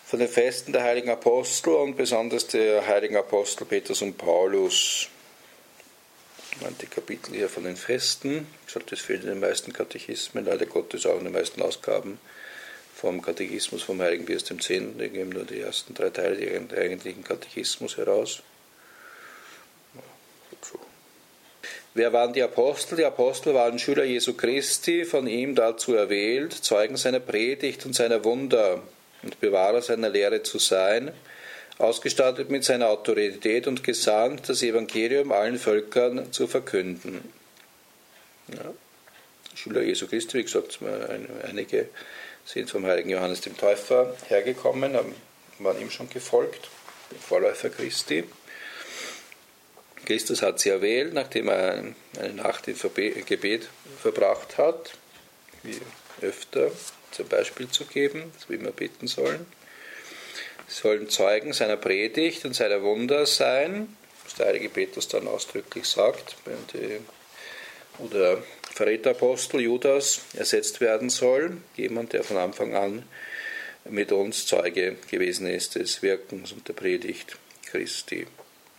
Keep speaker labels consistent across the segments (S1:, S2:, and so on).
S1: von den Festen der heiligen Apostel und besonders der heiligen Apostel Petrus und Paulus. Die Kapitel hier von den Festen. Ich sage, das fehlt in den meisten Katechismen, leider Gottes auch in den meisten Ausgaben vom Katechismus vom heiligen Pius X. Die geben nur die ersten 3 Teile des eigentlichen Katechismus heraus. Wer waren die Apostel? Die Apostel waren Schüler Jesu Christi, von ihm dazu erwählt, Zeugen seiner Predigt und seiner Wunder und Bewahrer seiner Lehre zu sein, ausgestattet mit seiner Autorität und gesandt, das Evangelium allen Völkern zu verkünden. Ja. Schüler Jesu Christi, wie gesagt, einige sind vom heiligen Johannes dem Täufer hergekommen, waren ihm schon gefolgt, Vorläufer Christi. Christus hat sie erwählt, nachdem er eine Nacht im Gebet verbracht hat, wie öfter, zum Beispiel zu geben, wie wir beten sollen. Sie sollen Zeugen seiner Predigt und seiner Wunder sein, was der heilige Petrus dann ausdrücklich sagt, wo der Verräterapostel Judas ersetzt werden soll, jemand, der von Anfang an mit uns Zeuge gewesen ist des Wirkens und der Predigt Christi.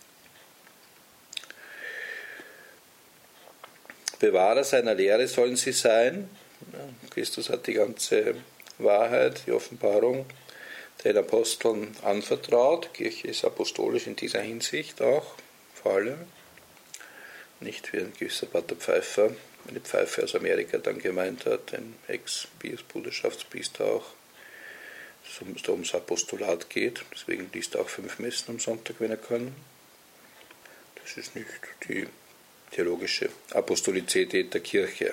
S1: Bewahrer seiner Lehre sollen sie sein. Christus hat die ganze Wahrheit, die Offenbarung den Aposteln anvertraut. Die Kirche ist apostolisch in dieser Hinsicht auch, vor allem. Nicht wie ein gewisser Pater Pfeiffer, eine Pfeife aus Amerika dann gemeint hat, ein Ex-Bruderschaftspriester auch, dass es ums Apostolat geht. Deswegen liest er auch 5 Messen am Sonntag, wenn er kann. Das ist nicht die theologische Apostolizität der Kirche.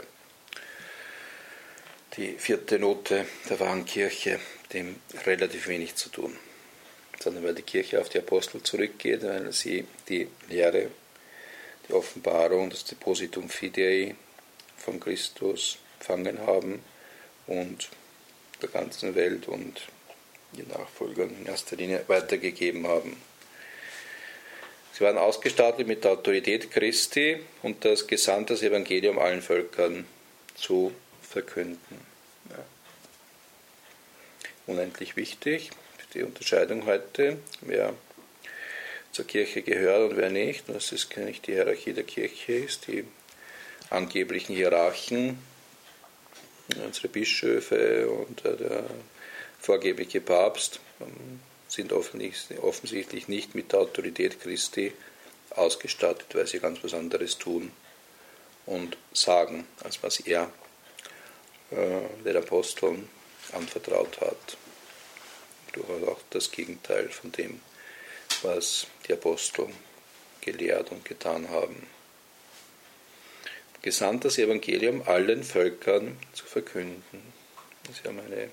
S1: Die 4. Note der wahren Kirche, dem relativ wenig zu tun, sondern weil die Kirche auf die Apostel zurückgeht, weil sie die Lehre, die Offenbarung, das Depositum Fidei von Christus empfangen haben und der ganzen Welt und die Nachfolger in erster Linie weitergegeben haben. Sie waren ausgestattet mit der Autorität Christi und das gesandt, das Evangelium allen Völkern zu verkünden. Ja. Unendlich wichtig für die Unterscheidung heute, wer zur Kirche gehört und wer nicht. Das ist nicht die Hierarchie der Kirche ist, die angeblichen Hierarchen, unsere Bischöfe und der vorgebliche Papst, sind offensichtlich nicht mit der Autorität Christi ausgestattet, weil sie ganz was anderes tun und sagen, als was er den Aposteln anvertraut hat. Durchaus auch das Gegenteil von dem, was die Apostel gelehrt und getan haben. Gesandt, das Evangelium allen Völkern zu verkünden. Sie haben eine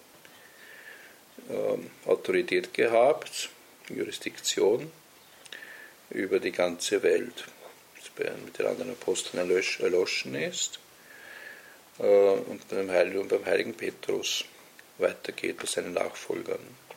S1: Autorität gehabt, Jurisdiktion über die ganze Welt, das mit den anderen Aposteln erloschen ist und beim heiligen Petrus weitergeht bei seinen Nachfolgern.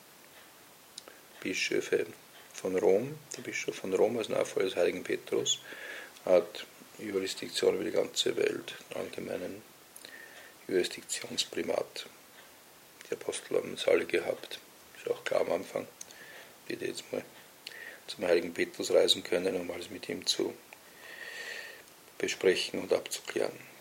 S1: Bischöfe von Rom, der Bischof von Rom als Nachfolger des heiligen Petrus hat Jurisdiktion über die ganze Welt, allgemeinen Jurisdiktionsprimat. Die Apostel haben es alle gehabt, ist auch klar am Anfang, wie die jetzt mal zum heiligen Petrus reisen können, um alles mit ihm zu besprechen und abzuklären.